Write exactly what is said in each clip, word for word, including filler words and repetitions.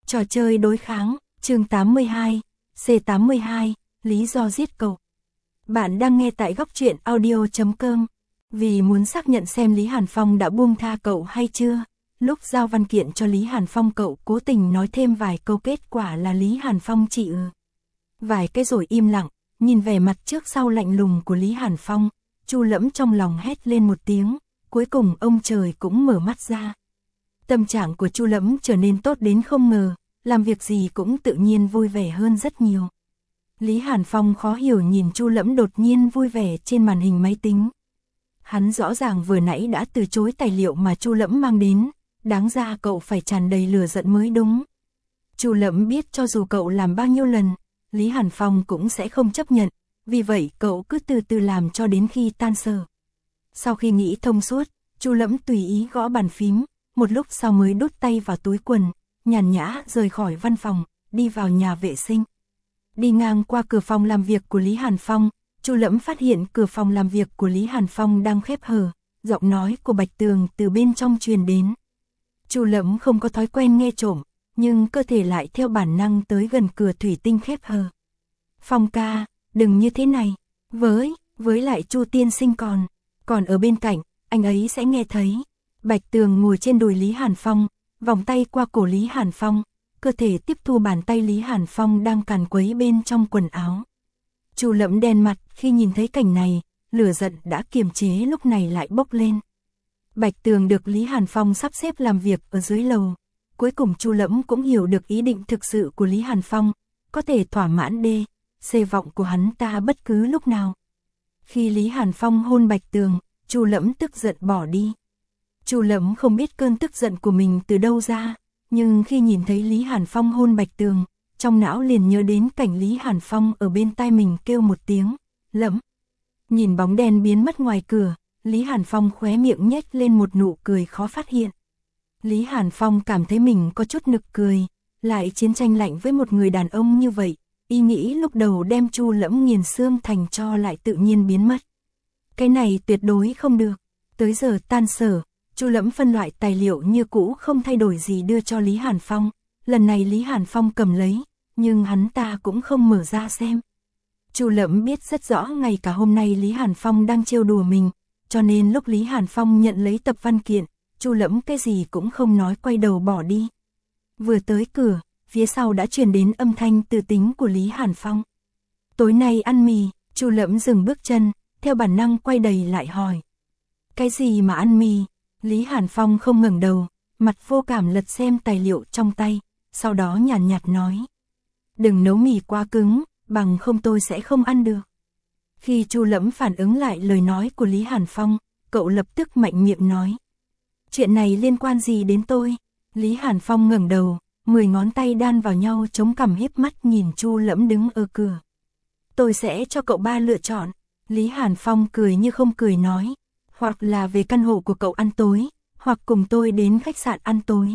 Trò chơi đối kháng, chương tám mươi hai, C tám mươi hai, lý do giết cậu. Bạn đang nghe tại góc truyện audio chấm com. Vì muốn xác nhận xem Lý Hàn Phong đã buông tha cậu hay chưa, lúc giao văn kiện cho Lý Hàn Phong cậu cố tình nói thêm vài câu, kết quả là Lý Hàn Phong chỉ ừ. Vài cái rồi im lặng, nhìn vẻ mặt trước sau lạnh lùng của Lý Hàn Phong, Chu Lẫm trong lòng hét lên một tiếng, cuối cùng ông trời cũng mở mắt ra. Tâm trạng của Chu Lẫm trở nên tốt đến không ngờ, làm việc gì cũng tự nhiên vui vẻ hơn rất nhiều. Lý Hàn Phong khó hiểu nhìn Chu Lẫm đột nhiên vui vẻ trên màn hình máy tính. Hắn rõ ràng vừa nãy đã từ chối tài liệu mà Chu Lẫm mang đến, đáng ra cậu phải tràn đầy lửa giận mới đúng. Chu Lẫm biết cho dù cậu làm bao nhiêu lần, Lý Hàn Phong cũng sẽ không chấp nhận, vì vậy cậu cứ từ từ làm cho đến khi tan sở. Sau khi nghĩ thông suốt, Chu Lẫm tùy ý gõ bàn phím, một lúc sau mới đút tay vào túi quần, nhàn nhã rời khỏi văn phòng, đi vào nhà vệ sinh. Đi ngang qua cửa phòng làm việc của Lý Hàn Phong, Chu Lẫm phát hiện cửa phòng làm việc của Lý Hàn Phong đang khép hờ, giọng nói của Bạch Tường từ bên trong truyền đến. Chu Lẫm không có thói quen nghe trộm, nhưng cơ thể lại theo bản năng tới gần cửa thủy tinh khép hờ. Phong ca, đừng như thế này, với, với lại Chu tiên sinh còn, còn ở bên cạnh, anh ấy sẽ nghe thấy. Bạch Tường ngồi trên đùi Lý Hàn Phong, vòng tay qua cổ Lý Hàn Phong, cơ thể tiếp thu bàn tay Lý Hàn Phong đang càn quấy bên trong quần áo. Chu Lẫm đen mặt khi nhìn thấy cảnh này, lửa giận đã kiềm chế lúc này lại bốc lên. Bạch Tường được Lý Hàn Phong sắp xếp làm việc ở dưới lầu, cuối cùng Chu Lẫm cũng hiểu được ý định thực sự của Lý Hàn Phong, có thể thỏa mãn đê, xê vọng của hắn ta bất cứ lúc nào. Khi Lý Hàn Phong hôn Bạch Tường, Chu Lẫm tức giận bỏ đi. Chu Lẫm không biết cơn tức giận của mình từ đâu ra, nhưng khi nhìn thấy Lý Hàn Phong hôn Bạch Tường, trong não liền nhớ đến cảnh Lý Hàn Phong ở bên tai mình kêu một tiếng, Lẫm. Nhìn bóng đen biến mất ngoài cửa, Lý Hàn Phong khóe miệng nhếch lên một nụ cười khó phát hiện. Lý Hàn Phong cảm thấy mình có chút nực cười, lại chiến tranh lạnh với một người đàn ông như vậy, ý nghĩ lúc đầu đem Chu Lẫm nghiền xương thành tro lại tự nhiên biến mất. Cái này tuyệt đối không được. Tới giờ tan sở, Chu Lẫm phân loại tài liệu như cũ không thay đổi gì đưa cho Lý Hàn Phong. Lần này Lý Hàn Phong cầm lấy, nhưng hắn ta cũng không mở ra xem. Chu Lẫm biết rất rõ ngày cả hôm nay Lý Hàn Phong đang trêu đùa mình, cho nên lúc Lý Hàn Phong nhận lấy tập văn kiện, Chu Lẫm cái gì cũng không nói quay đầu bỏ đi. Vừa tới cửa, phía sau đã truyền đến âm thanh từ tính của Lý Hàn Phong. Tối nay ăn mì, Chu Lẫm dừng bước chân, theo bản năng quay đầy lại hỏi. Cái gì mà ăn mì? Lý Hàn Phong không ngẩng đầu, mặt vô cảm lật xem tài liệu trong tay, sau đó nhàn nhạt nói. Đừng nấu mì quá cứng, bằng không tôi sẽ không ăn được. Khi Chu Lẫm phản ứng lại lời nói của Lý Hàn Phong, cậu lập tức mạnh miệng nói. Chuyện này liên quan gì đến tôi? Lý Hàn Phong ngẩng đầu, mười ngón tay đan vào nhau chống cằm híp mắt nhìn Chu Lẫm đứng ở cửa. Tôi sẽ cho cậu ba lựa chọn. Lý Hàn Phong cười như không cười nói. Hoặc là về căn hộ của cậu ăn tối, hoặc cùng tôi đến khách sạn ăn tối.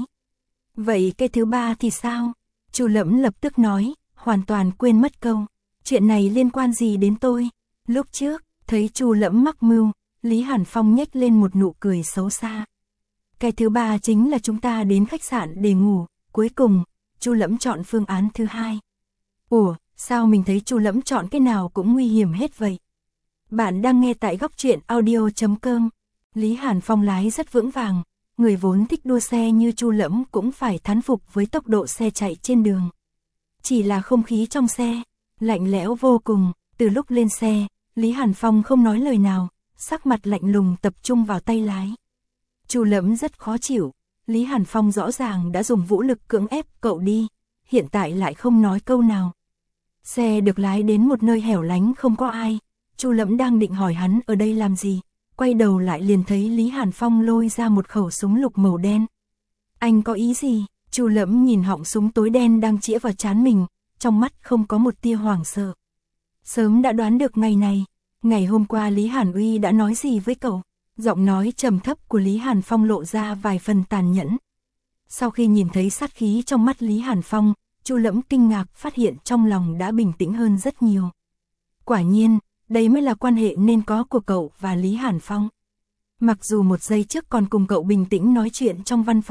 Vậy cái thứ ba thì sao? Chu Lẫm lập tức nói, hoàn toàn quên mất câu. Chuyện này liên quan gì đến tôi? Lúc trước, thấy Chu Lẫm mắc mưu, Lý Hàn Phong nhếch lên một nụ cười xấu xa. Cái thứ ba chính là chúng ta đến khách sạn để ngủ. Cuối cùng, Chu Lẫm chọn phương án thứ hai. Ủa, sao mình thấy Chu Lẫm chọn cái nào cũng nguy hiểm hết vậy? Bạn đang nghe tại góc truyện audio chấm com. Lý Hàn Phong lái rất vững vàng, người vốn thích đua xe như Chu Lẫm cũng phải thán phục với tốc độ xe chạy trên đường. Chỉ là không khí trong xe, lạnh lẽo vô cùng, từ lúc lên xe, Lý Hàn Phong không nói lời nào, sắc mặt lạnh lùng tập trung vào tay lái. Chu Lẫm rất khó chịu, Lý Hàn Phong rõ ràng đã dùng vũ lực cưỡng ép cậu đi, hiện tại lại không nói câu nào. Xe được lái đến một nơi hẻo lánh không có ai. Chu Lẫm đang định hỏi hắn ở đây làm gì, quay đầu lại liền thấy Lý Hàn Phong lôi ra một khẩu súng lục màu đen. Anh có ý gì? Chu Lẫm nhìn họng súng tối đen đang chĩa vào trán mình, trong mắt không có một tia hoảng sợ. Sớm đã đoán được ngày này, ngày hôm qua Lý Hàn Uy đã nói gì với cậu? Giọng nói trầm thấp của Lý Hàn Phong lộ ra vài phần tàn nhẫn. Sau khi nhìn thấy sát khí trong mắt Lý Hàn Phong, Chu Lẫm kinh ngạc phát hiện trong lòng đã bình tĩnh hơn rất nhiều. Quả nhiên, đây mới là quan hệ nên có của cậu và Lý Hàn Phong. Mặc dù một giây trước còn cùng cậu bình tĩnh nói chuyện trong văn phòng,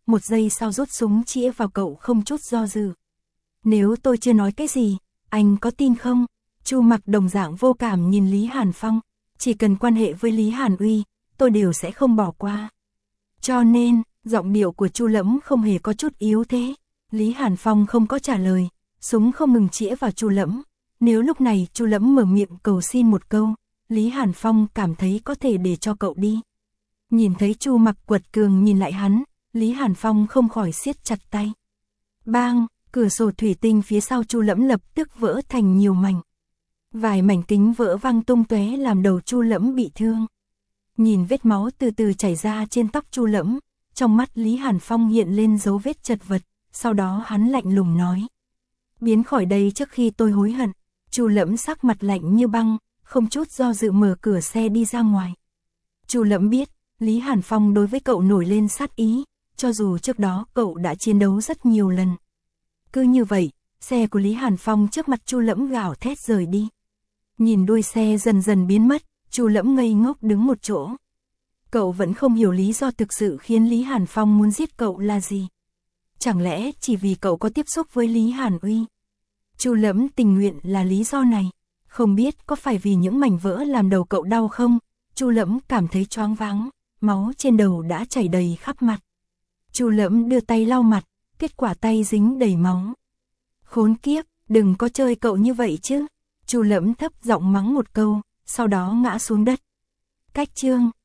một giây sau rút súng chĩa vào cậu không chút do dự. Nếu tôi chưa nói cái gì, anh có tin không? Chu Mặc đồng dạng vô cảm nhìn Lý Hàn Phong, chỉ cần quan hệ với Lý Hàn Uy, tôi đều sẽ không bỏ qua. Cho nên, giọng điệu của Chu Lẫm không hề có chút yếu thế. Lý Hàn Phong không có trả lời, súng không ngừng chĩa vào Chu Lẫm. Nếu lúc này Chu Lẫm mở miệng cầu xin một câu, Lý Hàn Phong cảm thấy có thể để cho cậu đi. Nhìn thấy Chu Mặc quật cường nhìn lại hắn, Lý Hàn Phong không khỏi siết chặt tay. Bang, cửa sổ thủy tinh phía sau Chu Lẫm lập tức vỡ thành nhiều mảnh. Vài mảnh kính vỡ văng tung tóe làm đầu Chu Lẫm bị thương. Nhìn vết máu từ từ chảy ra trên tóc Chu Lẫm, trong mắt Lý Hàn Phong hiện lên dấu vết chật vật, sau đó hắn lạnh lùng nói: biến khỏi đây trước khi tôi hối hận. Chu Lẫm sắc mặt lạnh như băng, không chút do dự mở cửa xe đi ra ngoài. Chu Lẫm biết, Lý Hàn Phong đối với cậu nổi lên sát ý, cho dù trước đó cậu đã chiến đấu rất nhiều lần. Cứ như vậy, xe của Lý Hàn Phong trước mặt Chu Lẫm gào thét rời đi. Nhìn đuôi xe dần dần biến mất, Chu Lẫm ngây ngốc đứng một chỗ. Cậu vẫn không hiểu lý do thực sự khiến Lý Hàn Phong muốn giết cậu là gì. Chẳng lẽ chỉ vì cậu có tiếp xúc với Lý Hàn Uy? Chu Lẫm tình nguyện là lý do này. Không biết có phải vì những mảnh vỡ làm đầu cậu đau không? Chu Lẫm cảm thấy choáng váng, máu trên đầu đã chảy đầy khắp mặt. Chu Lẫm đưa tay lau mặt, kết quả tay dính đầy máu. Khốn kiếp, đừng có chơi cậu như vậy chứ. Chu Lẫm thấp giọng mắng một câu, sau đó ngã xuống đất. Cách chương